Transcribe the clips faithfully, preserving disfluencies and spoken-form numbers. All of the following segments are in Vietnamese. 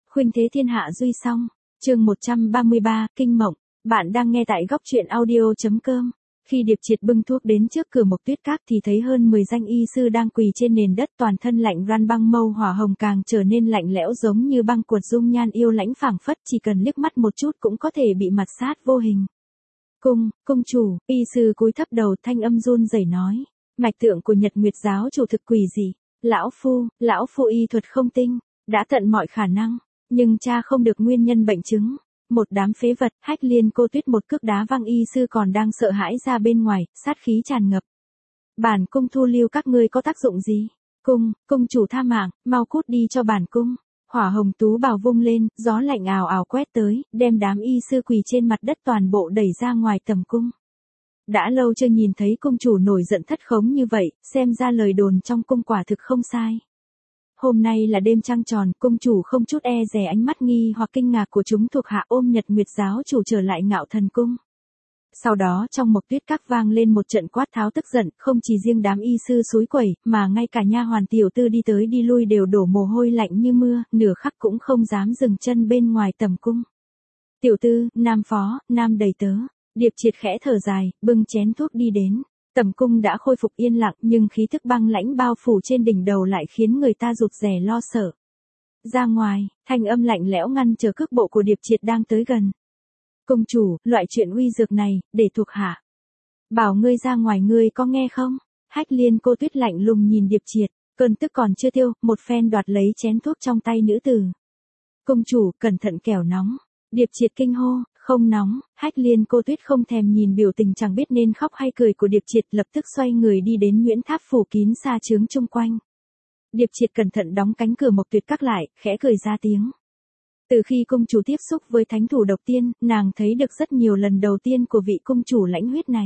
Khuynh thế thiên hạ duy song, chương một trăm ba mươi ba, Kinh Mộng, bạn đang nghe tại góc truyện audio.com. Khi Điệp Triệt bưng thuốc đến trước cửa Mộc Tuyết Các thì thấy hơn mười danh y sư đang quỳ trên nền đất, toàn thân lạnh ran, băng mâu hỏa hồng càng trở nên lạnh lẽo giống như băng cuột, dung nhan yêu lãnh phảng phất chỉ cần liếc mắt một chút cũng có thể bị mạt sát vô hình. Cung, cung chủ, y sư cúi thấp đầu, thanh âm run rẩy nói, mạch tượng của Nhật Nguyệt giáo chủ thực quỷ dị, lão phu, lão phu y thuật không tinh, đã tận mọi khả năng, nhưng cha không được nguyên nhân bệnh chứng. Một đám phế vật. Hách Liên Cô Tuyết một cước đá văng y sư còn đang sợ hãi ra bên ngoài, sát khí tràn ngập. Bản cung thu lưu các ngươi có tác dụng gì? Cung, cung chủ tha mạng, mau cút đi cho bản cung. Hỏa hồng tú bào vung lên, gió lạnh ào ào quét tới, đem đám y sư quỳ trên mặt đất toàn bộ đẩy ra ngoài tầm cung. Đã lâu chưa nhìn thấy cung chủ nổi giận thất khống như vậy, xem ra lời đồn trong cung quả thực không sai. Hôm nay là đêm trăng tròn, cung chủ không chút e dè ánh mắt nghi hoặc kinh ngạc của chúng thuộc hạ ôm Nhật Nguyệt giáo chủ trở lại Ngạo Thần cung. Sau đó trong Mộc Tuyết Các vang lên một trận quát tháo tức giận, không chỉ riêng đám y sư xúi quẩy, mà ngay cả nha hoàn tiểu tư đi tới đi lui đều đổ mồ hôi lạnh như mưa, nửa khắc cũng không dám dừng chân bên ngoài tầm cung. Tiểu tư, nam phó, nam đầy tớ. Điệp Triệt khẽ thở dài, bưng chén thuốc đi đến. Tầm cung đã khôi phục yên lặng, nhưng khí thức băng lãnh bao phủ trên đỉnh đầu lại khiến người ta rụt rè lo sợ. Ra ngoài, thanh âm lạnh lẽo ngăn trở cước bộ của Điệp Triệt đang tới gần. Cung chủ, loại chuyện uy dược này, để thuộc hạ. Bảo ngươi ra ngoài, ngươi có nghe không? Hách Liên Cô Tuyết lạnh lùng nhìn Điệp Triệt, cơn tức còn chưa tiêu, một phen đoạt lấy chén thuốc trong tay nữ tử. Cung chủ, cẩn thận kẻo nóng. Điệp Triệt kinh hô. Không nóng. Hách Liên Cô Tuyết không thèm nhìn biểu tình chẳng biết nên khóc hay cười của Điệp Triệt, lập tức xoay người đi đến Nguyễn Tháp phủ kín sa chướng chung quanh. Điệp Triệt cẩn thận đóng cánh cửa Mộc Tuyệt Các lại, khẽ cười ra tiếng. Từ khi cung chủ tiếp xúc với thánh thủ độc tiên, nàng thấy được rất nhiều lần đầu tiên của vị cung chủ lãnh huyết này.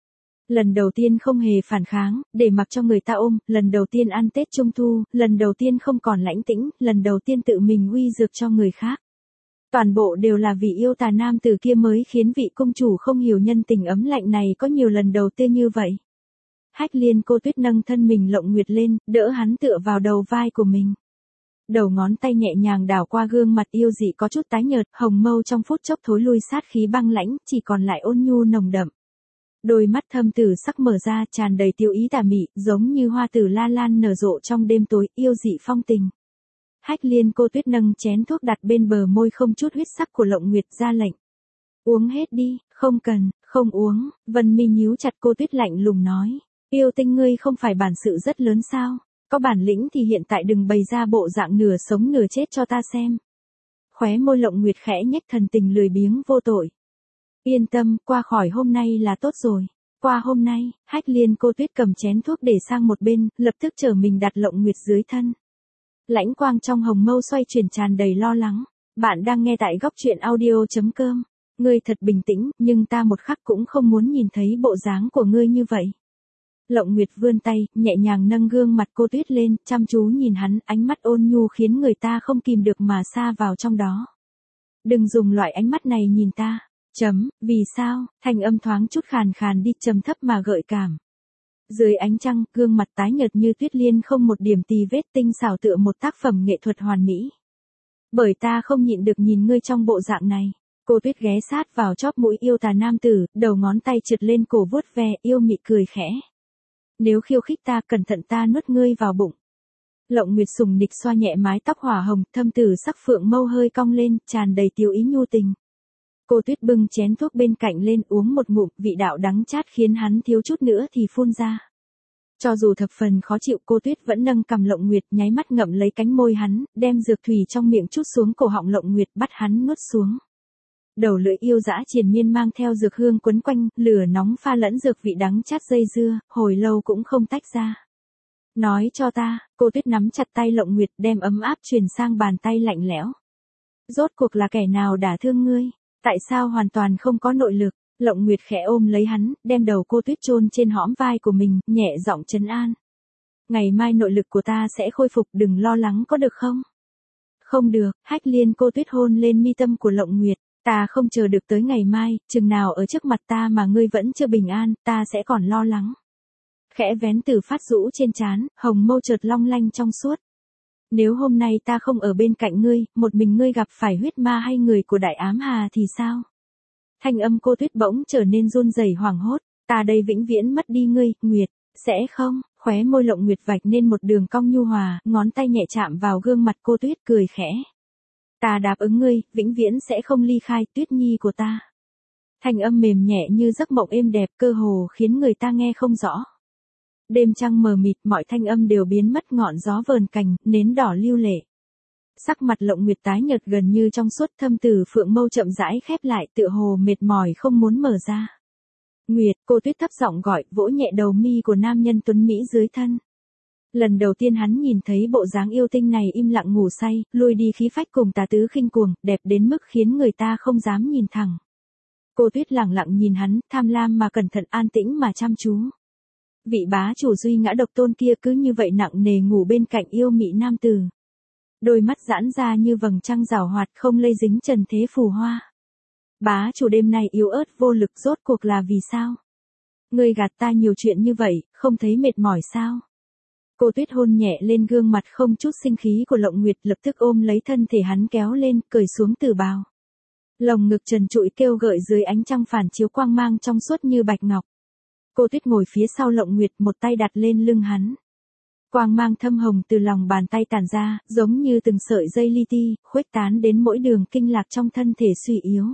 Lần đầu tiên không hề phản kháng, để mặc cho người ta ôm, lần đầu tiên ăn Tết Trung Thu, lần đầu tiên không còn lãnh tĩnh, lần đầu tiên tự mình uy dược cho người khác. Toàn bộ đều là vì yêu tà nam tử kia mới khiến vị cung chủ không hiểu nhân tình ấm lạnh này có nhiều lần đầu tiên như vậy. Hách Liên Cô Tuyết nâng thân mình Lộng Nguyệt lên, đỡ hắn tựa vào đầu vai của mình. Đầu ngón tay nhẹ nhàng đảo qua gương mặt yêu dị có chút tái nhợt, hồng mâu trong phút chốc thối lui sát khí băng lãnh, chỉ còn lại ôn nhu nồng đậm. Đôi mắt thâm tử sắc mở ra, tràn đầy tiêu ý tà mị, giống như hoa tử la lan nở rộ trong đêm tối, yêu dị phong tình. Hách Liên Cô Tuyết nâng chén thuốc đặt bên bờ môi không chút huyết sắc của Lộng Nguyệt, ra lệnh. Uống hết đi. Không cần, không uống. Vân mi nhíu chặt, Cô Tuyết lạnh lùng nói. Yêu tinh, ngươi không phải bản sự rất lớn sao? Có bản lĩnh thì hiện tại đừng bày ra bộ dạng nửa sống nửa chết cho ta xem. Khóe môi Lộng Nguyệt khẽ nhếch, thần tình lười biếng vô tội. Yên tâm, qua khỏi hôm nay là tốt rồi. Qua hôm nay. Hách Liên Cô Tuyết cầm chén thuốc để sang một bên, lập tức trở mình đặt Lộng Nguyệt dưới thân. Lãnh quang trong hồng mâu xoay chuyển, tràn đầy lo lắng. Bạn đang nghe tại góc truyện audio.com. Ngươi thật bình tĩnh, nhưng ta một khắc cũng không muốn nhìn thấy bộ dáng của ngươi như vậy. Lộng Nguyệt vươn tay, nhẹ nhàng nâng gương mặt Cô Tuyết lên, chăm chú nhìn hắn, ánh mắt ôn nhu khiến người ta không kìm được mà sa vào trong đó. Đừng dùng loại ánh mắt này nhìn ta. Chấm, vì sao? Thanh âm thoáng chút khàn khàn đi, trầm thấp mà gợi cảm. Dưới ánh trăng, gương mặt tái nhợt như tuyết liên không một điểm tì vết, tinh xảo tựa một tác phẩm nghệ thuật hoàn mỹ. Bởi ta không nhịn được nhìn ngươi trong bộ dạng này. Cô Tuyết ghé sát vào chóp mũi yêu tà nam tử, đầu ngón tay trượt lên cổ vuốt ve, yêu mị cười khẽ. Nếu khiêu khích ta, cẩn thận ta nuốt ngươi vào bụng. Lộng Nguyệt sùng nịch xoa nhẹ mái tóc hỏa hồng, thâm tử sắc phượng mâu hơi cong lên, tràn đầy tiêu ý nhu tình. Cô Tuyết bưng chén thuốc bên cạnh lên, uống một ngụm, vị đạo đắng chát khiến hắn thiếu chút nữa thì phun ra. Cho dù thập phần khó chịu, Cô Tuyết vẫn nâng cằm Lộng Nguyệt, nháy mắt ngậm lấy cánh môi hắn, đem dược thủy trong miệng trút xuống cổ họng Lộng Nguyệt, bắt hắn nuốt xuống. Đầu lưỡi yêu dã triền miên mang theo dược hương quấn quanh, lửa nóng pha lẫn dược vị đắng chát dây dưa, hồi lâu cũng không tách ra. Nói cho ta. Cô Tuyết nắm chặt tay Lộng Nguyệt, đem ấm áp truyền sang bàn tay lạnh lẽo. Rốt cuộc là kẻ nào đả thương ngươi? Tại sao hoàn toàn không có nội lực? Lộng Nguyệt khẽ ôm lấy hắn, đem đầu Cô Tuyết chôn trên hõm vai của mình, nhẹ giọng trấn an. Ngày mai nội lực của ta sẽ khôi phục, đừng lo lắng có được không? Không được. Hách Liên Cô Tuyết hôn lên mi tâm của Lộng Nguyệt. Ta không chờ được tới ngày mai, chừng nào ở trước mặt ta mà ngươi vẫn chưa bình an, ta sẽ còn lo lắng. Khẽ vén từ phát rũ trên trán, hồng mâu chợt long lanh trong suốt. Nếu hôm nay ta không ở bên cạnh ngươi, một mình ngươi gặp phải huyết ma hay người của Đại Ám Hà thì sao? Thanh âm cô Tuyết bỗng trở nên run rẩy hoảng hốt, ta đây vĩnh viễn mất đi ngươi, Nguyệt, sẽ không? Khóe môi Lộng Nguyệt vạch nên một đường cong nhu hòa, ngón tay nhẹ chạm vào gương mặt cô Tuyết cười khẽ. Ta đáp ứng ngươi, vĩnh viễn sẽ không ly khai Tuyết Nhi của ta. Thanh âm mềm nhẹ như giấc mộng êm đẹp cơ hồ khiến người ta nghe không rõ. Đêm trăng mờ mịt, mọi thanh âm đều biến mất, ngọn gió vờn cành, nến đỏ lưu lệ. Sắc mặt Lộng Nguyệt tái nhợt gần như trong suốt, thâm tử phượng mâu chậm rãi khép lại, tựa hồ mệt mỏi không muốn mở ra. Nguyệt, cô Tuyết thấp giọng gọi, vỗ nhẹ đầu mi của nam nhân tuấn mỹ dưới thân. Lần đầu tiên hắn nhìn thấy bộ dáng yêu tinh này im lặng ngủ say, lui đi khí phách cùng tà tứ khinh cuồng, đẹp đến mức khiến người ta không dám nhìn thẳng. Cô Tuyết lẳng lặng nhìn hắn, tham lam mà cẩn thận, an tĩnh mà chăm chú. Vị bá chủ duy ngã độc tôn kia cứ như vậy nặng nề ngủ bên cạnh yêu mị nam tử. Đôi mắt giãn ra như vầng trăng rảo hoạt, không lây dính trần thế phù hoa. Bá chủ đêm nay yếu ớt vô lực, rốt cuộc là vì sao? Ngươi gạt ta nhiều chuyện như vậy, không thấy mệt mỏi sao? Cô Tuyết hôn nhẹ lên gương mặt không chút sinh khí của Lộng Nguyệt, lập tức ôm lấy thân thể hắn kéo lên, cởi xuống tử bào. Lồng ngực trần trụi kêu gợi dưới ánh trăng phản chiếu quang mang trong suốt như bạch ngọc. Cô Tuyết ngồi phía sau Lộng Nguyệt, một tay đặt lên lưng hắn. Quang mang thâm hồng từ lòng bàn tay tản ra, giống như từng sợi dây li ti, khuếch tán đến mỗi đường kinh lạc trong thân thể suy yếu.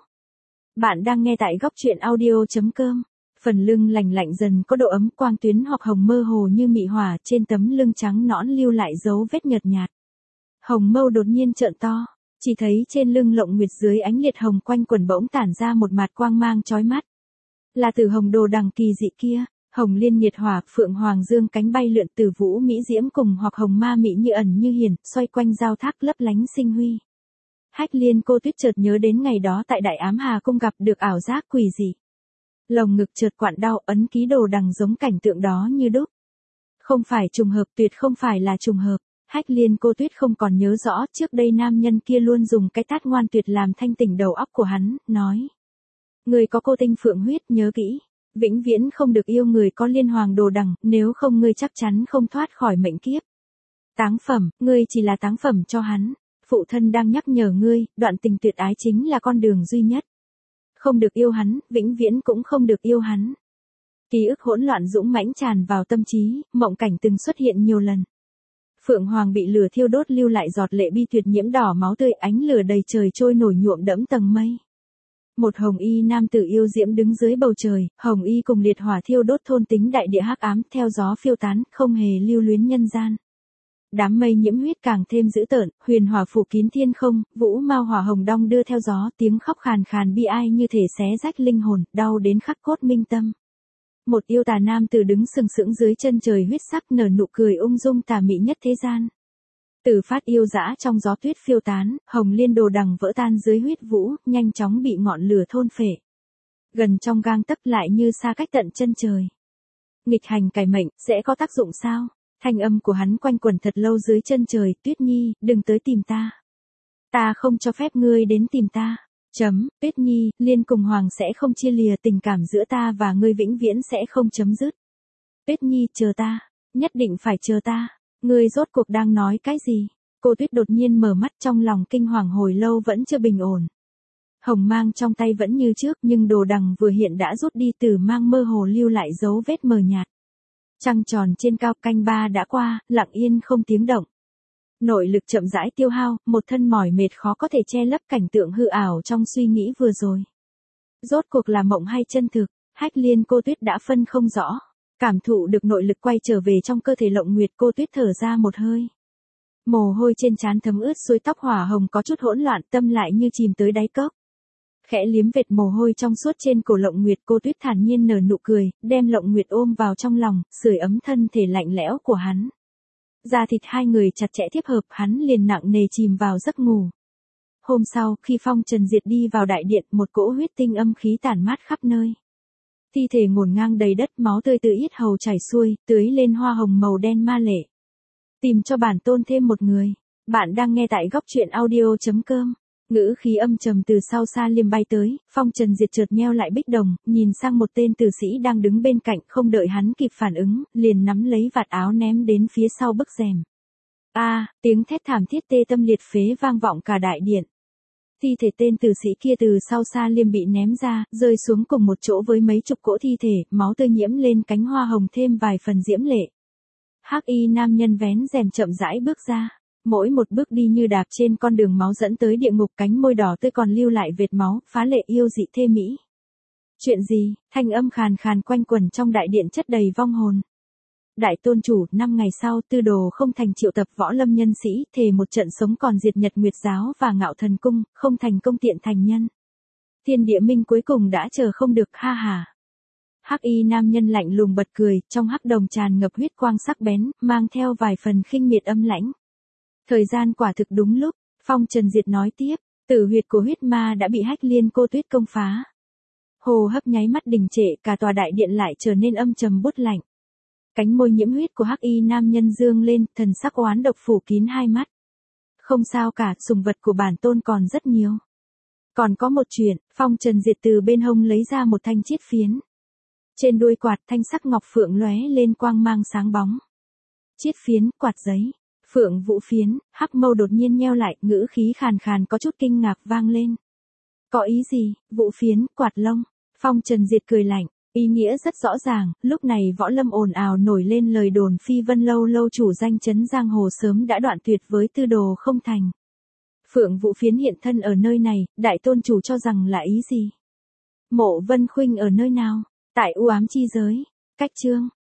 Bạn đang nghe tại góc truyện audio chấm com. Phần lưng lành lạnh dần có độ ấm, quang tuyến hoặc hồng mơ hồ như mị hỏa, trên tấm lưng trắng nõn lưu lại dấu vết nhợt nhạt. Hồng mâu đột nhiên trợn to, chỉ thấy trên lưng Lộng Nguyệt dưới ánh liệt hồng quanh quần bỗng tản ra một mạt quang mang chói mắt. Là Tử Hồng đồ đằng kỳ dị kia, hồng liên nhiệt hỏa, phượng hoàng dương cánh bay lượn, Tử Vũ mỹ diễm cùng hoặc hồng ma mị như ẩn như hiển, xoay quanh giao thác lấp lánh sinh huy. Hách Liên cô Tuyết chợt nhớ đến ngày đó tại Đại Ám Hà cung gặp được ảo giác quỷ dị. Lồng ngực chợt quặn đau, ấn ký đồ đằng giống cảnh tượng đó như đúc. Không phải trùng hợp, tuyệt không phải là trùng hợp. Hách Liên cô Tuyết không còn nhớ rõ, trước đây nam nhân kia luôn dùng cái tát ngoan tuyệt làm thanh tỉnh đầu óc của hắn, nói. Người có cô tinh phượng huyết, nhớ kỹ. Vĩnh viễn không được yêu người có liên hoàng đồ đằng, nếu không ngươi chắc chắn không thoát khỏi mệnh kiếp. Táng phẩm, ngươi chỉ là táng phẩm cho hắn. Phụ thân đang nhắc nhở ngươi, đoạn tình tuyệt ái chính là con đường duy nhất. Không được yêu hắn, vĩnh viễn cũng không được yêu hắn. Ký ức hỗn loạn dũng mãnh tràn vào tâm trí, mộng cảnh từng xuất hiện nhiều lần. Phượng Hoàng bị lửa thiêu đốt lưu lại giọt lệ bi tuyệt nhiễm đỏ máu tươi, ánh lửa đầy trời trôi nổi nhuộm đẫm tầng mây. Một hồng y nam tử yêu diễm đứng dưới bầu trời, hồng y cùng liệt hỏa thiêu đốt thôn tính đại địa hắc ám, theo gió phiêu tán, không hề lưu luyến nhân gian. Đám mây nhiễm huyết càng thêm dữ tợn, huyền hỏa phủ kín thiên không, vũ mao hỏa hồng đong đưa theo gió, tiếng khóc khàn khàn bi ai như thể xé rách linh hồn, đau đến khắc cốt minh tâm. Một yêu tà nam tử đứng sừng sững dưới chân trời huyết sắc, nở nụ cười ung dung tà mị nhất thế gian. Tử phát yêu dã trong gió tuyết phiêu tán, hồng liên đồ đằng vỡ tan dưới huyết vũ, nhanh chóng bị ngọn lửa thôn phệ. Gần trong gang tấc lại như xa cách tận chân trời. Nghịch hành cải mệnh, sẽ có tác dụng sao? Thanh âm của hắn quanh quẩn thật lâu dưới chân trời, Tuyết Nhi, đừng tới tìm ta. Ta không cho phép ngươi đến tìm ta. Chấm, Tuyết Nhi, Liên cùng Hoàng sẽ không chia lìa, tình cảm giữa ta và ngươi vĩnh viễn sẽ không chấm dứt. Tuyết Nhi, chờ ta, nhất định phải chờ ta. Ngươi rốt cuộc đang nói cái gì? Cô Tuyết đột nhiên mở mắt, trong lòng kinh hoàng hồi lâu vẫn chưa bình ổn. Hồng mang trong tay vẫn như trước, nhưng đồ đằng vừa hiện đã rút đi, từ mang mơ hồ lưu lại dấu vết mờ nhạt. Trăng tròn trên cao, canh ba đã qua, lặng yên không tiếng động. Nội lực chậm rãi tiêu hao, một thân mỏi mệt khó có thể che lấp cảnh tượng hư ảo trong suy nghĩ vừa rồi. Rốt cuộc là mộng hay chân thực, Hách Liên cô Tuyết đã phân không rõ. Cảm thụ được nội lực quay trở về trong cơ thể Lộng Nguyệt, cô Tuyết thở ra một hơi. Mồ hôi trên trán thấm ướt, suối tóc hỏa hồng có chút hỗn loạn, tâm lại như chìm tới đáy cốc. Khẽ liếm vệt mồ hôi trong suốt trên cổ Lộng Nguyệt, cô Tuyết thản nhiên nở nụ cười, đem Lộng Nguyệt ôm vào trong lòng, sưởi ấm thân thể lạnh lẽo của hắn. Da thịt hai người chặt chẽ tiếp hợp, hắn liền nặng nề chìm vào giấc ngủ. Hôm sau, khi phong trần diệt đi vào đại điện, một cỗ huyết tinh âm khí tản mát khắp nơi. Thi thể ngổn ngang đầy đất, máu tươi từ yết hầu chảy xuôi, tưới lên hoa hồng màu đen ma lệ. Tìm cho bản tôn thêm một người. Bạn đang nghe tại góc truyện audio chấm com. Ngữ khí âm trầm từ sau xa liêm bay tới, phong trần diệt chợt nheo lại bích đồng, nhìn sang một tên tử sĩ đang đứng bên cạnh, không đợi hắn kịp phản ứng, liền nắm lấy vạt áo ném đến phía sau bức rèm. A, tiếng thét thảm thiết tê tâm liệt phế vang vọng cả đại điện. Thi thể tên tử sĩ kia từ sau xa liêm bị ném ra, rơi xuống cùng một chỗ với mấy chục cỗ thi thể, máu tươi nhiễm lên cánh hoa hồng thêm vài phần diễm lệ. Hắc y nam nhân vén rèm chậm rãi bước ra, mỗi một bước đi như đạp trên con đường máu dẫn tới địa ngục, cánh môi đỏ tươi còn lưu lại vệt máu, phá lệ yêu dị thê mỹ. Chuyện gì? Thanh âm khàn khàn quanh quẩn trong đại điện chất đầy vong hồn. Đại tôn chủ, năm ngày sau, Tư Đồ không thành triệu tập võ lâm nhân sĩ, thề một trận sống còn diệt Nhật Nguyệt giáo và Ngạo Thần cung, không thành công tiện thành nhân. Thiên địa minh cuối cùng đã chờ không được, ha hà. Hắc y nam nhân lạnh lùng bật cười, trong hắc đồng tràn ngập huyết quang sắc bén, mang theo vài phần khinh miệt âm lãnh. Thời gian quả thực đúng lúc, Phong Trần Diệt nói tiếp, tử huyệt của huyết ma đã bị Hách Liên Cô Tuyết công phá. Hồ hấp nháy mắt đình trệ, cả tòa đại điện lại trở nên âm trầm buốt lạnh. Cánh môi nhiễm huyết của hắc y nam nhân dương lên, thần sắc oán độc phủ kín hai mắt. Không sao cả, sùng vật của bản tôn còn rất nhiều. Còn có một chuyện, Phong Trần Diệt từ bên hông lấy ra một thanh chiết phiến. Trên đuôi quạt thanh sắc ngọc phượng lóe lên quang mang sáng bóng. Chiết phiến, quạt giấy, phượng vũ phiến, hắc mâu đột nhiên nheo lại, ngữ khí khàn khàn có chút kinh ngạc vang lên. Có ý gì? Vũ phiến, quạt lông. Phong Trần Diệt cười lạnh. Ý nghĩa rất rõ ràng, lúc này võ lâm ồn ào nổi lên lời đồn Phi Vân Lâu lâu chủ danh chấn giang hồ sớm đã đoạn tuyệt với Tư Đồ không thành. Phượng Vũ phiến hiện thân ở nơi này, đại tôn chủ cho rằng là ý gì? Mộ Vân Khuynh ở nơi nào? Tại u ám chi giới. Cách chương.